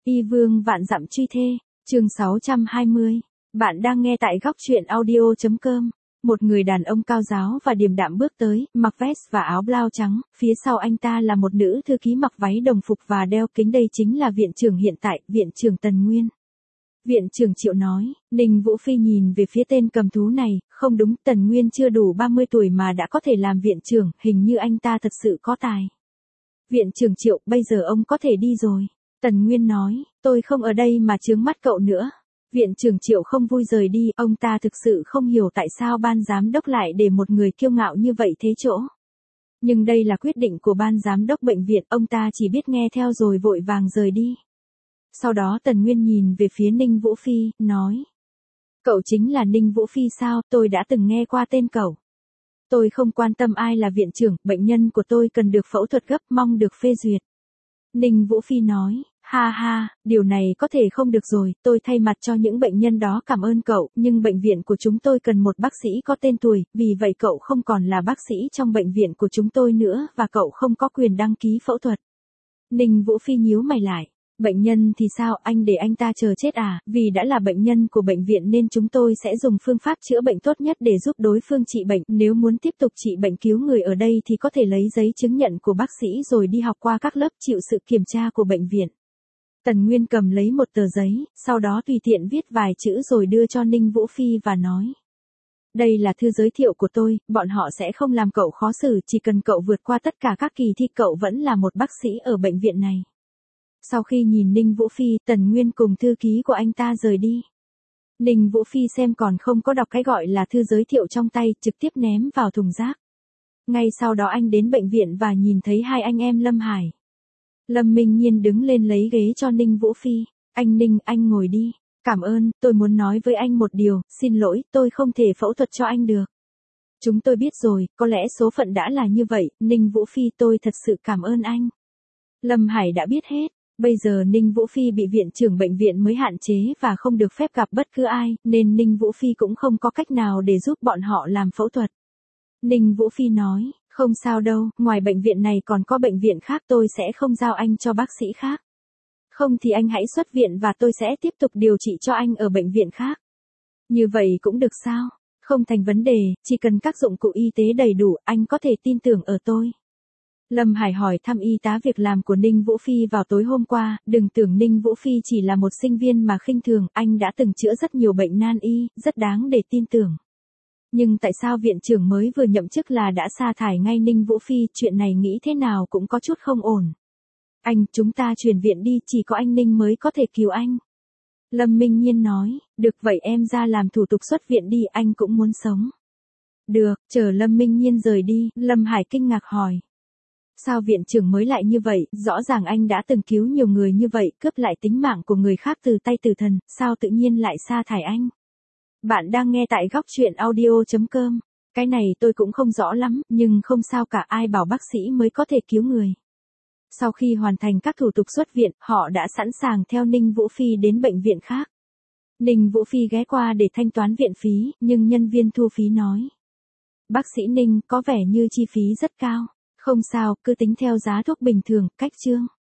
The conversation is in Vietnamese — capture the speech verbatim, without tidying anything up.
Y vương vạn dặm truy thê, chương sáu trăm hai mươi. Bạn đang nghe tại góc truyện audio chấm com. Một người đàn ông cao ráo và điềm đạm bước tới, mặc vest và áo blau trắng, phía sau anh ta là một nữ thư ký mặc váy đồng phục và đeo kính, đây chính là viện trưởng hiện tại, viện trưởng Tần Nguyên. Viện trưởng Triệu nói, Ninh Vũ Phi nhìn về phía tên cầm thú này, không đúng, Tần Nguyên chưa đủ ba mươi tuổi mà đã có thể làm viện trưởng, hình như anh ta thật sự có tài. Viện trưởng Triệu, bây giờ ông có thể đi rồi. Tần Nguyên nói, tôi không ở đây mà chướng mắt cậu nữa. Viện trưởng Triệu không vui rời đi, ông ta thực sự không hiểu tại sao ban giám đốc lại để một người kiêu ngạo như vậy thế chỗ. Nhưng đây là quyết định của ban giám đốc bệnh viện, ông ta chỉ biết nghe theo rồi vội vàng rời đi. Sau đó Tần Nguyên nhìn về phía Ninh Vũ Phi, nói. Cậu chính là Ninh Vũ Phi sao, tôi đã từng nghe qua tên cậu. Tôi không quan tâm ai là viện trưởng, bệnh nhân của tôi cần được phẫu thuật gấp, mong được phê duyệt. Ninh Vũ Phi nói, ha ha, điều này có thể không được rồi, tôi thay mặt cho những bệnh nhân đó cảm ơn cậu, nhưng bệnh viện của chúng tôi cần một bác sĩ có tên tuổi, vì vậy cậu không còn là bác sĩ trong bệnh viện của chúng tôi nữa, và cậu không có quyền đăng ký phẫu thuật. Ninh Vũ Phi nhíu mày lại. Bệnh nhân thì sao, anh để anh ta chờ chết à, vì đã là bệnh nhân của bệnh viện nên chúng tôi sẽ dùng phương pháp chữa bệnh tốt nhất để giúp đối phương trị bệnh, nếu muốn tiếp tục trị bệnh cứu người ở đây thì có thể lấy giấy chứng nhận của bác sĩ rồi đi học qua các lớp chịu sự kiểm tra của bệnh viện. Tần Nguyên cầm lấy một tờ giấy, sau đó tùy tiện viết vài chữ rồi đưa cho Ninh Vũ Phi và nói. Đây là thư giới thiệu của tôi, bọn họ sẽ không làm cậu khó xử, chỉ cần cậu vượt qua tất cả các kỳ thi cậu vẫn là một bác sĩ ở bệnh viện này. Sau khi nhìn Ninh Vũ Phi, Tần Nguyên cùng thư ký của anh ta rời đi. Ninh Vũ Phi xem còn không có đọc cái gọi là thư giới thiệu trong tay, trực tiếp ném vào thùng rác. Ngay sau đó anh đến bệnh viện và nhìn thấy hai anh em Lâm Hải. Lâm Minh Nhiên đứng lên lấy ghế cho Ninh Vũ Phi. Anh Ninh, anh ngồi đi. Cảm ơn, tôi muốn nói với anh một điều, xin lỗi, tôi không thể phẫu thuật cho anh được. Chúng tôi biết rồi, có lẽ số phận đã là như vậy, Ninh Vũ Phi tôi thật sự cảm ơn anh. Lâm Hải đã biết hết. Bây giờ Ninh Vũ Phi bị viện trưởng bệnh viện mới hạn chế và không được phép gặp bất cứ ai, nên Ninh Vũ Phi cũng không có cách nào để giúp bọn họ làm phẫu thuật. Ninh Vũ Phi nói, không sao đâu, ngoài bệnh viện này còn có bệnh viện khác, tôi sẽ không giao anh cho bác sĩ khác. Không thì anh hãy xuất viện và tôi sẽ tiếp tục điều trị cho anh ở bệnh viện khác. Như vậy cũng được sao? Không thành vấn đề, chỉ cần các dụng cụ y tế đầy đủ, anh có thể tin tưởng ở tôi. Lâm Hải hỏi thăm y tá việc làm của Ninh Vũ Phi vào tối hôm qua, đừng tưởng Ninh Vũ Phi chỉ là một sinh viên mà khinh thường, anh đã từng chữa rất nhiều bệnh nan y, rất đáng để tin tưởng. Nhưng tại sao viện trưởng mới vừa nhậm chức là đã sa thải ngay Ninh Vũ Phi, chuyện này nghĩ thế nào cũng có chút không ổn. Anh, chúng ta chuyển viện đi, chỉ có anh Ninh mới có thể cứu anh. Lâm Minh Nhiên nói, được vậy em ra làm thủ tục xuất viện đi, anh cũng muốn sống. Được, chờ Lâm Minh Nhiên rời đi, Lâm Hải kinh ngạc hỏi. Sao viện trưởng mới lại như vậy, rõ ràng anh đã từng cứu nhiều người như vậy, cướp lại tính mạng của người khác từ tay tử thần, sao tự nhiên lại sa thải anh? Bạn đang nghe tại góc truyện audio chấm com. Cái này tôi cũng không rõ lắm, nhưng không sao cả, ai bảo bác sĩ mới có thể cứu người. Sau khi hoàn thành các thủ tục xuất viện, họ đã sẵn sàng theo Ninh Vũ Phi đến bệnh viện khác. Ninh Vũ Phi ghé qua để thanh toán viện phí, nhưng nhân viên thu phí nói. Bác sĩ Ninh, có vẻ như chi phí rất cao. Không sao, cứ tính theo giá thuốc bình thường, cách chương.